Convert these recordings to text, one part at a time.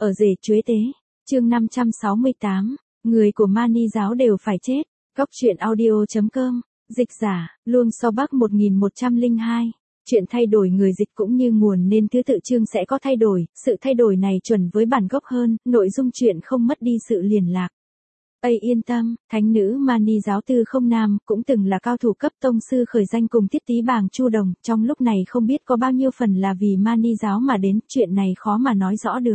Ở rể chuế tế, chương 568, người của Mani giáo đều phải chết. Góc truyện audio.com, dịch giả, Luông So Bắc 1102. Chuyện thay đổi người dịch cũng như nguồn nên thứ tự chương sẽ có thay đổi, sự thay đổi này chuẩn với bản gốc hơn, nội dung chuyện không mất đi sự liền lạc. Yên tâm, thánh nữ Mani giáo Tư Không Nam cũng từng là cao thủ cấp tông sư khởi danh cùng Tiết Tý Bàng Chu Đồng, trong lúc này không biết có bao nhiêu phần là vì Mani giáo mà đến, chuyện này khó mà nói rõ được.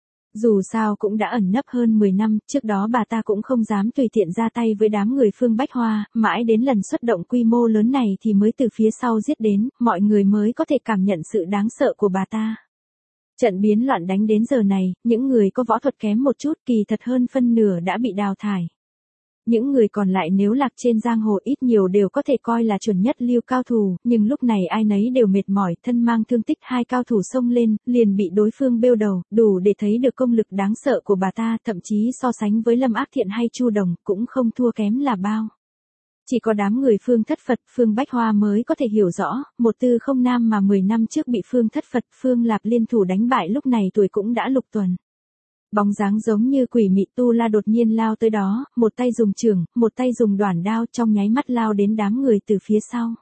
Dù sao cũng đã ẩn nấp hơn 10 năm, trước đó bà ta cũng không dám tùy tiện ra tay với đám người Phương Bách Hoa, mãi đến lần xuất động quy mô lớn này thì mới từ phía sau giết đến, mọi người mới có thể cảm nhận sự đáng sợ của bà ta. Trận biến loạn đánh đến giờ này, những người có võ thuật kém một chút kỳ thật hơn phân nửa đã bị đào thải. Những người còn lại nếu lạc trên giang hồ ít nhiều đều có thể coi là chuẩn nhất lưu cao thủ, nhưng lúc này ai nấy đều mệt mỏi, thân mang thương tích, hai cao thủ xông lên, liền bị đối phương bêu đầu, đủ để thấy được công lực đáng sợ của bà ta, thậm chí so sánh với Lâm Ác Thiện hay Chu Đồng, cũng không thua kém là bao. Chỉ có đám người Phương Thất Phật, Phương Bách Hoa mới có thể hiểu rõ, một Tư Không Nam mà 10 năm trước bị Phương Thất Phật, Phương Lạp liên thủ đánh bại lúc này tuổi cũng đã lục tuần. Bóng dáng giống như quỷ mị tu la đột nhiên lao tới đó, một tay dùng chưởng, một tay dùng đoản đao, trong nháy mắt lao đến đám người từ phía sau.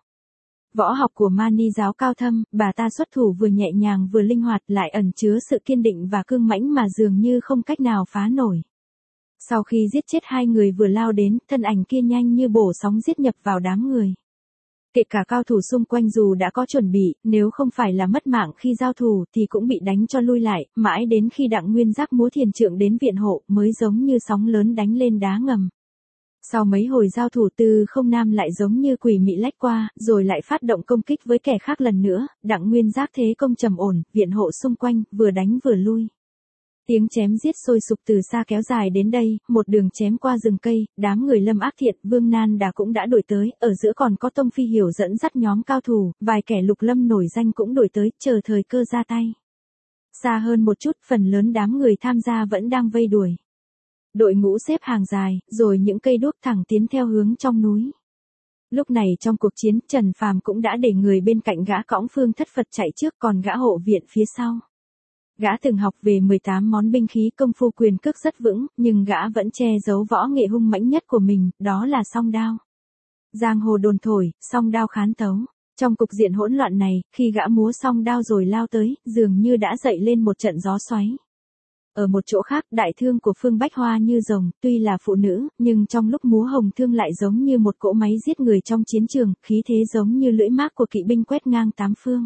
Võ học của Mani giáo cao thâm, bà ta xuất thủ vừa nhẹ nhàng vừa linh hoạt, lại ẩn chứa sự kiên định và cương mãnh mà dường như không cách nào phá nổi. Sau khi giết chết hai người vừa lao đến, thân ảnh kia nhanh như bổ sóng giết nhập vào đám người. Kể cả cao thủ xung quanh dù đã có chuẩn bị, nếu không phải là mất mạng khi giao thủ thì cũng bị đánh cho lui lại, mãi đến khi Đặng Nguyên Giác múa thiền trượng đến viện hộ mới giống như sóng lớn đánh lên đá ngầm. Sau mấy hồi giao thủ Tư Không Nam lại giống như quỷ mị lách qua, rồi lại phát động công kích với kẻ khác lần nữa, Đặng Nguyên Giác thế công trầm ổn, viện hộ xung quanh, vừa đánh vừa lui. Tiếng chém giết sôi sục từ xa kéo dài đến đây, một đường chém qua rừng cây, đám người Lâm Ác Thiện, Vương Nan Đà cũng đã đuổi tới, ở giữa còn có Tông Phi Hiểu dẫn dắt nhóm cao thủ, vài kẻ lục lâm nổi danh cũng đuổi tới, chờ thời cơ ra tay. Xa hơn một chút, phần lớn đám người tham gia vẫn đang vây đuổi. Đội ngũ xếp hàng dài, rồi những cây đuốc thẳng tiến theo hướng trong núi. Lúc này trong cuộc chiến, Trần Phàm cũng đã để người bên cạnh gã cõng Phương Thất Phật chạy trước, còn gã hộ viện phía sau. Gã từng học về 18 món binh khí công phu quyền cước rất vững, nhưng gã vẫn che giấu võ nghệ hung mãnh nhất của mình, đó là song đao. Giang hồ đồn thổi, song đao khán tấu. Trong cục diện hỗn loạn này, khi gã múa song đao rồi lao tới, dường như đã dậy lên một trận gió xoáy. Ở một chỗ khác, đại thương của Phương Bách Hoa như rồng, tuy là phụ nữ, nhưng trong lúc múa hồng thương lại giống như một cỗ máy giết người trong chiến trường, khí thế giống như lưỡi mác của kỵ binh quét ngang tám phương.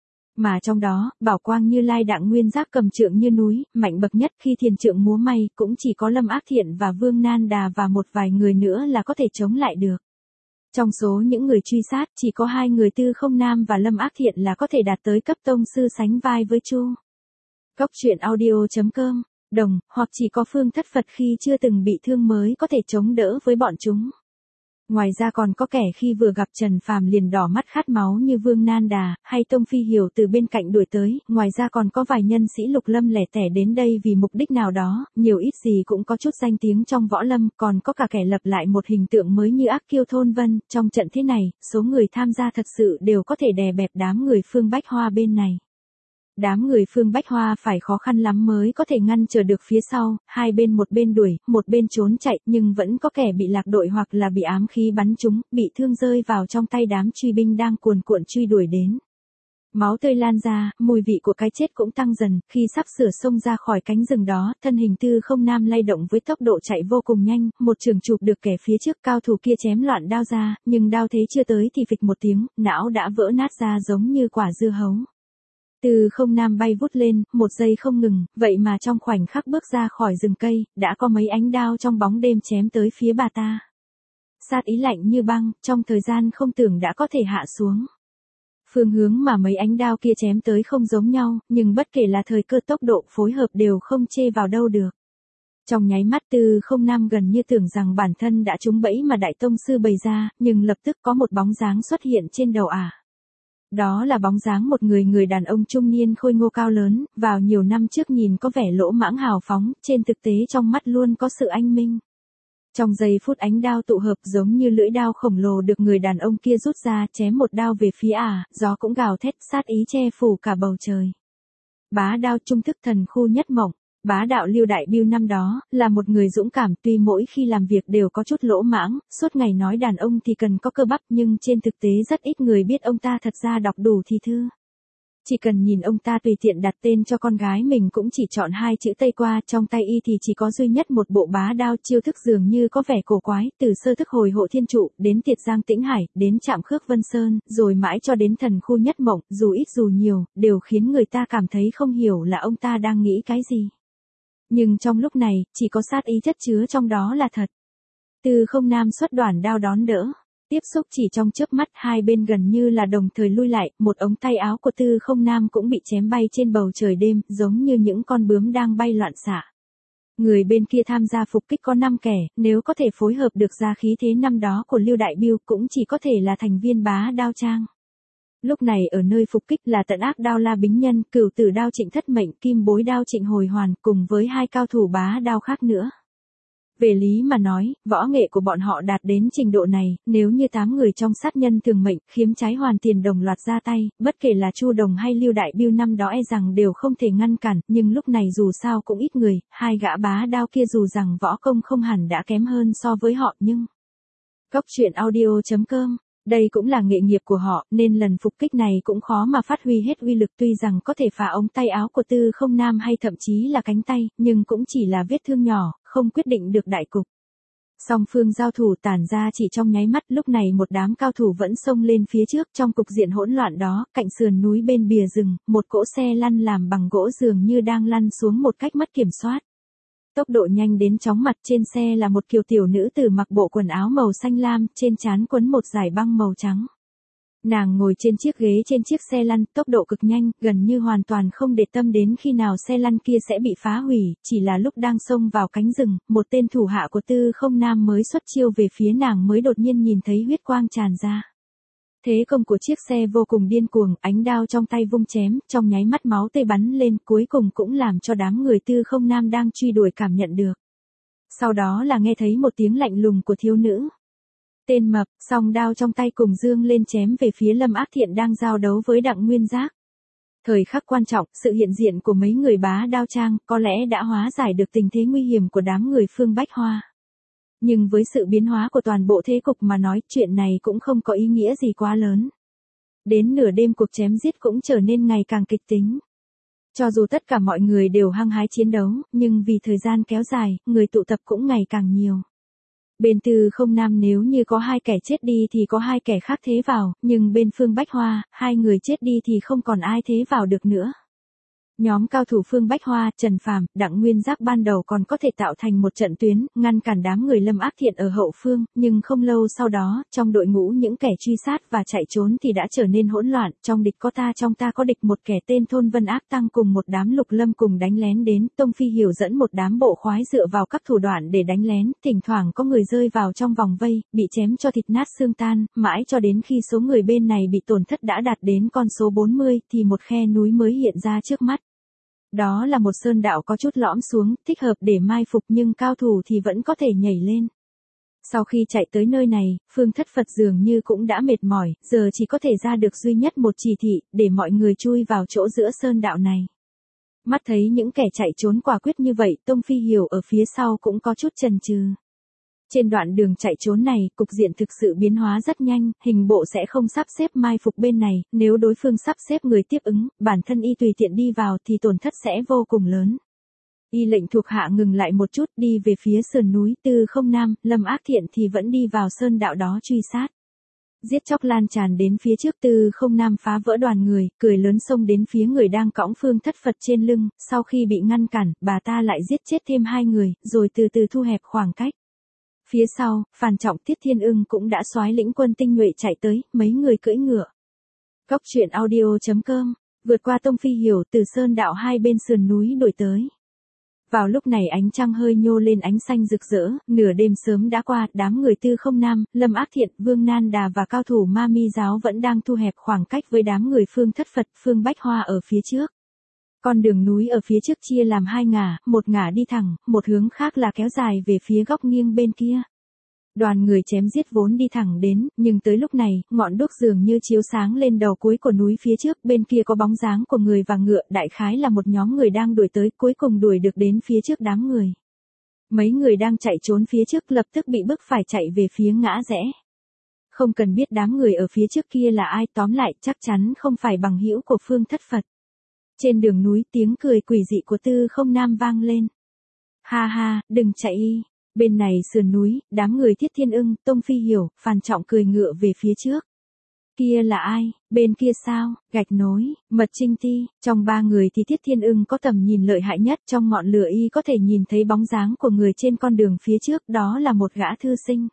Mà trong đó, bảo quang Như Lai Đặng Nguyên Giác cầm trượng như núi, mạnh bậc nhất khi thiền trượng múa may, cũng chỉ có Lâm Ác Thiện và Vương Nan Đà và một vài người nữa là có thể chống lại được. Trong số những người truy sát, chỉ có hai người Tư Không Nam và Lâm Ác Thiện là có thể đạt tới cấp tông sư sánh vai với Chu. Góc truyện audio.com, đồng, hoặc chỉ có Phương Thất Phật khi chưa từng bị thương mới có thể chống đỡ với bọn chúng. Ngoài ra còn có kẻ khi vừa gặp Trần Phàm liền đỏ mắt khát máu như Vương Nan Đà, hay Tông Phi Hiểu từ bên cạnh đuổi tới, ngoài ra còn có vài nhân sĩ lục lâm lẻ tẻ đến đây vì mục đích nào đó, nhiều ít gì cũng có chút danh tiếng trong võ lâm, còn có cả kẻ lập lại một hình tượng mới như Ác Kiêu Thôn Vân, trong trận thế này, số người tham gia thật sự đều có thể đè bẹp đám người Phương Bách Hoa bên này. Đám người Phương Bách Hoa phải khó khăn lắm mới có thể ngăn trở được phía sau, hai bên một bên đuổi, một bên trốn chạy, nhưng vẫn có kẻ bị lạc đội hoặc là bị ám khí bắn trúng, bị thương rơi vào trong tay đám truy binh đang cuồn cuộn truy đuổi đến. Máu tươi lan ra, mùi vị của cái chết cũng tăng dần, khi sắp sửa xông ra khỏi cánh rừng đó, thân hình Tư Không Nam lay động với tốc độ chạy vô cùng nhanh, một trường chụp được kẻ phía trước, cao thủ kia chém loạn đao ra, nhưng đao thế chưa tới thì phịch một tiếng, não đã vỡ nát ra giống như quả dưa hấu. Tư Không Nam bay vút lên, một giây không ngừng, vậy mà trong khoảnh khắc bước ra khỏi rừng cây, đã có mấy ánh đao trong bóng đêm chém tới phía bà ta. Sát ý lạnh như băng, trong thời gian không tưởng đã có thể hạ xuống. Phương hướng mà mấy ánh đao kia chém tới không giống nhau, nhưng bất kể là thời cơ tốc độ phối hợp đều không chê vào đâu được. Trong nháy mắt Tư Không Nam gần như tưởng rằng bản thân đã trúng bẫy mà Đại Tông Sư bày ra, nhưng lập tức có một bóng dáng xuất hiện trên đầu ả. Đó là bóng dáng một người đàn ông trung niên khôi ngô cao lớn, vào nhiều năm trước nhìn có vẻ lỗ mãng hào phóng, trên thực tế trong mắt luôn có sự anh minh. Trong giây phút ánh đao tụ hợp giống như lưỡi đao khổng lồ được người đàn ông kia rút ra, chém một đao về phía ả, gió cũng gào thét sát ý che phủ cả bầu trời. Bá đao trung thức thần khu nhất mộng. Bá đạo Lưu Đại Biêu năm đó, là một người dũng cảm, tuy mỗi khi làm việc đều có chút lỗ mãng, suốt ngày nói đàn ông thì cần có cơ bắp, nhưng trên thực tế rất ít người biết ông ta thật ra đọc đủ thì thư. Chỉ cần nhìn ông ta tùy tiện đặt tên cho con gái mình cũng chỉ chọn 2 chữ Tây qua, trong tay y thì chỉ có duy nhất một bộ bá đao, chiêu thức dường như có vẻ cổ quái, từ sơ thức hồi hộ thiên trụ, đến tiệt giang tĩnh hải, đến chạm khước vân sơn, rồi mãi cho đến thần khu nhất mộng, dù ít dù nhiều, đều khiến người ta cảm thấy không hiểu là ông ta đang nghĩ cái gì. Nhưng trong lúc này, chỉ có sát ý chất chứa trong đó là thật. Tư Không Nam xuất đoản đao đón đỡ. Tiếp xúc chỉ trong chớp mắt, hai bên gần như là đồng thời lui lại, một ống tay áo của Tư Không Nam cũng bị chém bay trên bầu trời đêm, giống như những con bướm đang bay loạn xạ. Người bên kia tham gia phục kích có 5 kẻ, nếu có thể phối hợp được ra khí thế năm đó của Lưu Đại Biêu cũng chỉ có thể là thành viên bá đao trang. Lúc này ở nơi phục kích là tận ác đao La Bính Nhân, cửu tử đao Trịnh Thất Mệnh, kim bối đao Trịnh Hồi Hoàn, cùng với 2 cao thủ bá đao khác nữa. Về lý mà nói, võ nghệ của bọn họ đạt đến trình độ này, nếu như 8 người trong sát nhân thường mệnh, khiếm trái hoàn tiền đồng loạt ra tay, bất kể là Chu Đồng hay Lưu Đại Biêu năm đó e rằng đều không thể ngăn cản, nhưng lúc này dù sao cũng ít người, 2 gã bá đao kia dù rằng võ công không hẳn đã kém hơn so với họ nhưng... Cốc truyện audio.com, đây cũng là nghệ nghiệp của họ, nên lần phục kích này cũng khó mà phát huy hết uy lực, tuy rằng có thể phá ống tay áo của Tư Không Nam hay thậm chí là cánh tay, nhưng cũng chỉ là vết thương nhỏ, không quyết định được đại cục. Song phương giao thủ tản ra chỉ trong nháy mắt, lúc này một đám cao thủ vẫn xông lên phía trước, trong cục diện hỗn loạn đó, cạnh sườn núi bên bìa rừng, một cỗ xe lăn làm bằng gỗ dường như đang lăn xuống một cách mất kiểm soát. Tốc độ nhanh đến chóng mặt, trên xe là một kiều tiểu nữ tử mặc bộ quần áo màu xanh lam, trên trán quấn một dải băng màu trắng. Nàng ngồi trên chiếc ghế trên chiếc xe lăn, tốc độ cực nhanh, gần như hoàn toàn không để tâm đến khi nào xe lăn kia sẽ bị phá hủy, chỉ là lúc đang xông vào cánh rừng, một tên thủ hạ của Tư Không Nam mới xuất chiêu về phía nàng mới đột nhiên nhìn thấy huyết quang tràn ra. Thế công của chiếc xe vô cùng điên cuồng, ánh đao trong tay vung chém, trong nháy mắt máu tươi bắn lên, cuối cùng cũng làm cho đám người Tư Không Nam đang truy đuổi cảm nhận được. Sau đó là nghe thấy một tiếng lạnh lùng của thiếu nữ. Tên mập, song đao trong tay cùng dương lên chém về phía Lâm Ác Thiện đang giao đấu với Đặng Nguyên Giác. Thời khắc quan trọng, sự hiện diện của mấy người bá đao trang, có lẽ đã hóa giải được tình thế nguy hiểm của đám người Phương Bách Hoa. Nhưng với sự biến hóa của toàn bộ thế cục mà nói, chuyện này cũng không có ý nghĩa gì quá lớn. Đến nửa đêm cuộc chém giết cũng trở nên ngày càng kịch tính. Cho dù tất cả mọi người đều hăng hái chiến đấu, nhưng vì thời gian kéo dài, người tụ tập cũng ngày càng nhiều. Bên Tư Không Nam nếu như có 2 kẻ chết đi thì có 2 kẻ khác thế vào, nhưng bên Phương Bách Hoa, 2 người chết đi thì không còn ai thế vào được nữa. Nhóm cao thủ Phương Bách Hoa, Trần Phàm, Đặng Nguyên Giác ban đầu còn có thể tạo thành một trận tuyến, ngăn cản đám người Lâm Ác Thiện ở hậu phương, nhưng không lâu sau đó, trong đội ngũ những kẻ truy sát và chạy trốn thì đã trở nên hỗn loạn, trong địch có ta trong ta có địch, một kẻ tên Thôn Vân Ác Tăng cùng một đám Lục Lâm cùng đánh lén đến, Tông Phi Hiểu dẫn một đám bộ khoái dựa vào các thủ đoạn để đánh lén, thỉnh thoảng có người rơi vào trong vòng vây, bị chém cho thịt nát xương tan, mãi cho đến khi số người bên này bị tổn thất đã đạt đến con số 40 thì một khe núi mới hiện ra trước mắt. Đó là một sơn đạo có chút lõm xuống, thích hợp để mai phục nhưng cao thủ thì vẫn có thể nhảy lên. Sau khi chạy tới nơi này, Phương Thất Phật dường như cũng đã mệt mỏi, giờ chỉ có thể ra được duy nhất một chỉ thị, để mọi người chui vào chỗ giữa sơn đạo này. Mắt thấy những kẻ chạy trốn quả quyết như vậy, Tông Phi Hiểu ở phía sau cũng có chút chần chừ. Trên đoạn đường chạy trốn này, cục diện thực sự biến hóa rất nhanh, hình bộ sẽ không sắp xếp mai phục bên này, nếu đối phương sắp xếp người tiếp ứng, bản thân y tùy tiện đi vào thì tổn thất sẽ vô cùng lớn. Y lệnh thuộc hạ ngừng lại một chút đi về phía sườn núi, Tư Không Nam, Lâm Ác Thiện thì vẫn đi vào sơn đạo đó truy sát. Giết chóc lan tràn đến phía trước, Tư Không Nam phá vỡ đoàn người, cười lớn xông đến phía người đang cõng Phương Thất Phật trên lưng, sau khi bị ngăn cản, bà ta lại giết chết thêm 2 người, rồi từ từ thu hẹp khoảng cách. Phía sau, Phàn Trọng Tiết Thiên Ưng cũng đã soái lĩnh quân tinh nhuệ chạy tới, mấy người cưỡi ngựa. Cốc truyện audio.com, vượt qua Tông Phi Hiểu, từ sơn đạo hai bên sườn núi đuổi tới. Vào lúc này ánh trăng hơi nhô lên ánh xanh rực rỡ, nửa đêm sớm đã qua, đám người Tư Không Nam, Lâm Ác Thiện, Vương Nan Đà và cao thủ Ma Mi giáo vẫn đang thu hẹp khoảng cách với đám người Phương Thất Phật, Phương Bách Hoa ở phía trước. Con đường núi ở phía trước chia làm 2 ngả, một ngả đi thẳng, một hướng khác là kéo dài về phía góc nghiêng bên kia. Đoàn người chém giết vốn đi thẳng đến, nhưng tới lúc này, ngọn đuốc dường như chiếu sáng lên đầu cuối của núi phía trước, bên kia có bóng dáng của người và ngựa, đại khái là một nhóm người đang đuổi tới, cuối cùng đuổi được đến phía trước đám người. Mấy người đang chạy trốn phía trước lập tức bị bức phải chạy về phía ngã rẽ. Không cần biết đám người ở phía trước kia là ai, tóm lại chắc chắn không phải bằng hữu của Phương Thất Phật. Trên đường núi tiếng cười quỷ dị của Tư Không Nam vang lên. Ha ha, đừng chạy y. Bên này sườn núi, đám người Thiết Thiên Ưng, Tông Phi Hiểu, Phàn Trọng cười ngựa về phía trước. Kia là ai, bên kia sao, Gạch Nối, Mật Trinh Ti, trong ba người thì Thiết Thiên Ưng có tầm nhìn lợi hại nhất, trong ngọn lửa y có thể nhìn thấy bóng dáng của người trên con đường phía trước, đó là một gã thư sinh.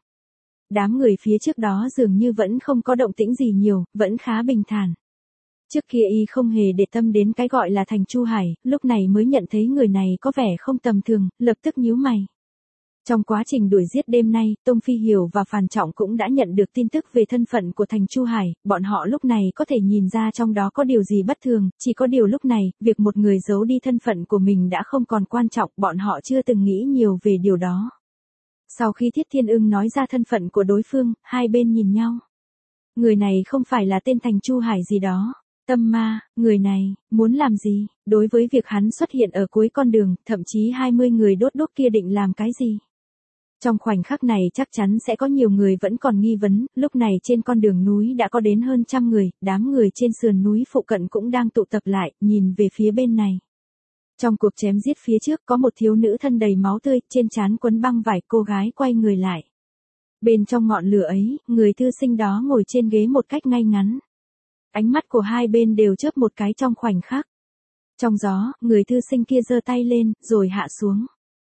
Đám người phía trước đó dường như vẫn không có động tĩnh gì nhiều, vẫn khá bình thản. Trước kia y không hề để tâm đến cái gọi là Thành Chu Hải, lúc này mới nhận thấy người này có vẻ không tầm thường, lập tức nhíu mày. Trong quá trình đuổi giết đêm nay, Tông Phi Hiểu và Phàn Trọng cũng đã nhận được tin tức về thân phận của Thành Chu Hải, bọn họ lúc này có thể nhìn ra trong đó có điều gì bất thường, chỉ có điều lúc này, việc một người giấu đi thân phận của mình đã không còn quan trọng, bọn họ chưa từng nghĩ nhiều về điều đó. Sau khi Thiết Thiên Ưng nói ra thân phận của đối phương, hai bên nhìn nhau. Người này không phải là tên Thành Chu Hải gì đó. Tâm ma, người này, muốn làm gì, đối với việc hắn xuất hiện ở cuối con đường, thậm chí 20 người đốt đuốc kia định làm cái gì. Trong khoảnh khắc này chắc chắn sẽ có nhiều người vẫn còn nghi vấn, lúc này trên con đường núi đã có đến hơn 100 người, đám người trên sườn núi phụ cận cũng đang tụ tập lại, nhìn về phía bên này. Trong cuộc chém giết phía trước có một thiếu nữ thân đầy máu tươi, trên trán quấn băng vải, cô gái quay người lại. Bên trong ngọn lửa ấy, người thư sinh đó ngồi trên ghế một cách ngay ngắn. Ánh mắt của hai bên đều chớp một cái trong khoảnh khắc. Trong gió, người thư sinh kia giơ tay lên, rồi hạ xuống.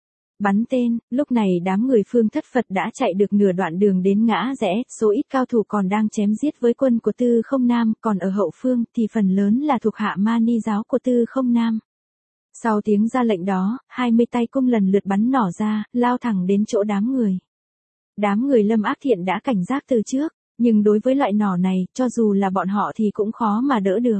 Bắn tên, lúc này đám người Phương Thất Phật đã chạy được nửa đoạn đường đến ngã rẽ, số ít cao thủ còn đang chém giết với quân của Tư Không Nam, còn ở hậu phương thì phần lớn là thuộc hạ Mani giáo của Tư Không Nam. Sau tiếng ra lệnh đó, 20 tay cung lần lượt bắn nỏ ra, lao thẳng đến chỗ đám người. Đám người Lâm Ác Thiện đã cảnh giác từ trước, nhưng đối với loại nỏ này, cho dù là bọn họ thì cũng khó mà đỡ được.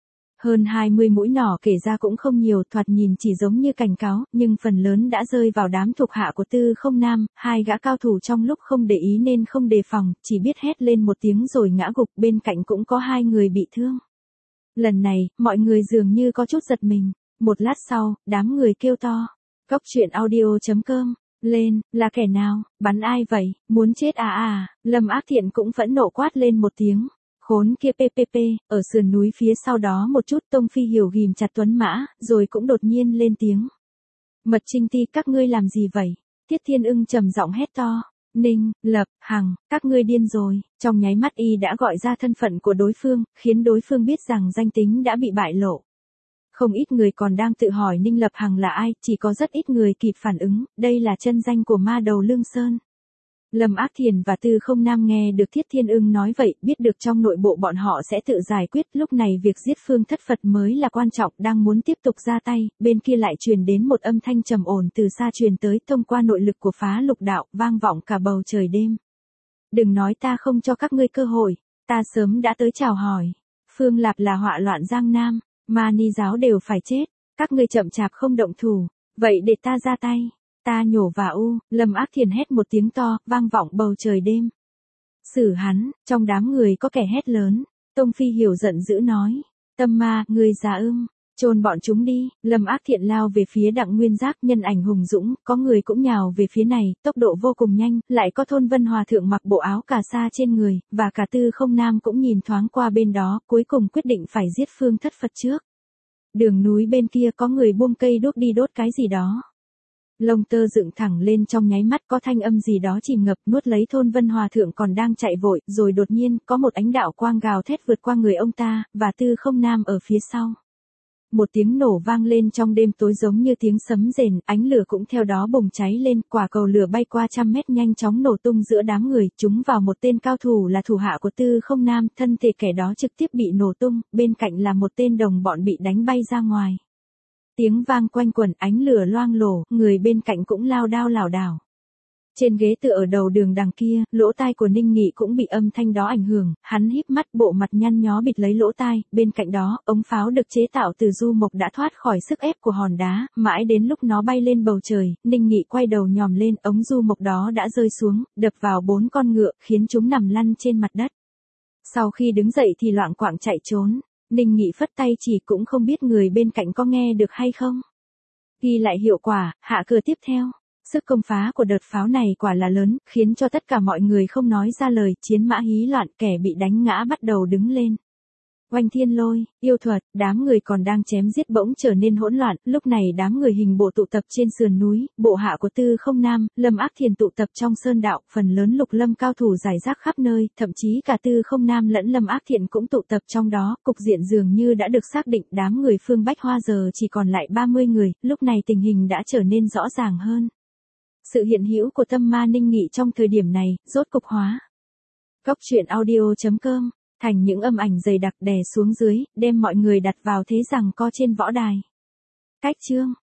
Hơn 20 mũi nỏ kể ra cũng không nhiều, thoạt nhìn chỉ giống như cảnh cáo, nhưng phần lớn đã rơi vào đám thuộc hạ của Tư Không Nam, hai gã cao thủ trong lúc không để ý nên không đề phòng, chỉ biết hét lên một tiếng rồi ngã gục, bên cạnh cũng có hai người bị thương. Lần này, mọi người dường như có chút giật mình. Một lát sau, đám người kêu to. Cóc truyện audio.com. Lên, là kẻ nào, bắn ai vậy, muốn chết à. Lâm Ác Thiện cũng phẫn nộ quát lên một tiếng. Khốn kia PPP, ở sườn núi phía sau đó một chút Tông Phi Hiểu ghim chặt Tuấn Mã, rồi cũng đột nhiên lên tiếng. Mật Trinh Ti, các ngươi làm gì vậy? Thiết Thiên Ưng trầm giọng hét to. Ninh, Lập, Hằng, các ngươi điên rồi. Trong nháy mắt y đã gọi ra thân phận của đối phương, khiến đối phương biết rằng danh tính đã bị bại lộ. Không ít người còn đang tự hỏi Ninh Lập Hằng là ai, chỉ có rất ít người kịp phản ứng, đây là chân danh của ma đầu Lương Sơn. Lâm Ác Thiền và Tư Không Nam nghe được Thiết Thiên Ưng nói vậy, biết được trong nội bộ bọn họ sẽ tự giải quyết, lúc này việc giết Phương Thất Phật mới là quan trọng, đang muốn tiếp tục ra tay, bên kia lại truyền đến một âm thanh trầm ổn từ xa truyền tới, thông qua nội lực của Phá Lục Đạo, vang vọng cả bầu trời đêm. Đừng nói ta không cho các ngươi cơ hội, ta sớm đã tới chào hỏi. Phương Lạp là họa loạn Giang Nam, Mani giáo đều phải chết, các ngươi chậm chạp không động thủ, vậy để ta ra tay. Ta nhổ và Lâm Ác Thiền hét một tiếng to, vang vọng bầu trời đêm. Xử hắn, trong đám người có kẻ hét lớn. Tông Phi Hiểu giận dữ nói. Tâm ma, người già chôn bọn chúng đi. Lâm Ác Thiện lao về phía Đặng Nguyên Giác, nhân ảnh hùng dũng, có người cũng nhào về phía này, tốc độ vô cùng nhanh, lại có Thôn Vân Hòa Thượng mặc bộ áo cà sa trên người, và cả Tư Không Nam cũng nhìn thoáng qua bên đó, cuối cùng quyết định phải giết Phương Thất Phật trước. Đường núi bên kia có người buông cây đuốc đi đốt cái gì đó. Lông tơ dựng thẳng lên, trong nháy mắt có thanh âm gì đó chìm ngập nuốt lấy Thôn Vân Hòa Thượng còn đang chạy vội, rồi đột nhiên có một ánh đạo quang gào thét vượt qua người ông ta, và Tư Không Nam ở phía sau. Một tiếng nổ vang lên trong đêm tối giống như tiếng sấm rền, ánh lửa cũng theo đó bùng cháy lên, quả cầu lửa bay qua 100 mét nhanh chóng nổ tung giữa đám người, trúng vào một tên cao thủ là thủ hạ của Tư Không Nam, thân thể kẻ đó trực tiếp bị nổ tung, bên cạnh là một tên đồng bọn bị đánh bay ra ngoài. Tiếng vang quanh quẩn, ánh lửa loang lổ, người bên cạnh cũng lao đao lảo đảo. Trên ghế tựa ở đầu đường đằng kia, lỗ tai của Ninh Nghị cũng bị âm thanh đó ảnh hưởng, hắn híp mắt, bộ mặt nhăn nhó bịt lấy lỗ tai, bên cạnh đó, ống pháo được chế tạo từ du mộc đã thoát khỏi sức ép của hòn đá, mãi đến lúc nó bay lên bầu trời, Ninh Nghị quay đầu nhòm lên, ống du mộc đó đã rơi xuống, đập vào 4 con ngựa, khiến chúng nằm lăn trên mặt đất. Sau khi đứng dậy thì loạng choạng chạy trốn, Ninh Nghị phất tay chỉ, cũng không biết người bên cạnh có nghe được hay không. Ghi lại hiệu quả, hạ cờ tiếp theo. Sức công phá của đợt pháo này quả là lớn, khiến cho tất cả mọi người không nói ra lời, chiến mã hí loạn, kẻ bị đánh ngã bắt đầu đứng lên. Oanh thiên lôi, yêu thuật, đám người còn đang chém giết bỗng trở nên hỗn loạn, lúc này đám người hình bộ tụ tập trên sườn núi, bộ hạ của Tư Không Nam, Lâm Ác Thiền tụ tập trong sơn đạo, phần lớn Lục Lâm cao thủ rải rác khắp nơi, thậm chí cả Tư Không Nam lẫn Lâm Ác Thiền cũng tụ tập trong đó, cục diện dường như đã được xác định, đám người Phương Bách Hoa giờ chỉ còn lại 30 người, lúc này tình hình đã trở nên rõ ràng hơn. Sự hiện hữu của tâm ma Ninh Nghị trong thời điểm này, rốt cục hóa. Góc truyện audio.com thành những âm ảnh dày đặc đè xuống dưới, đem mọi người đặt vào thế giằng co trên võ đài. Cách chương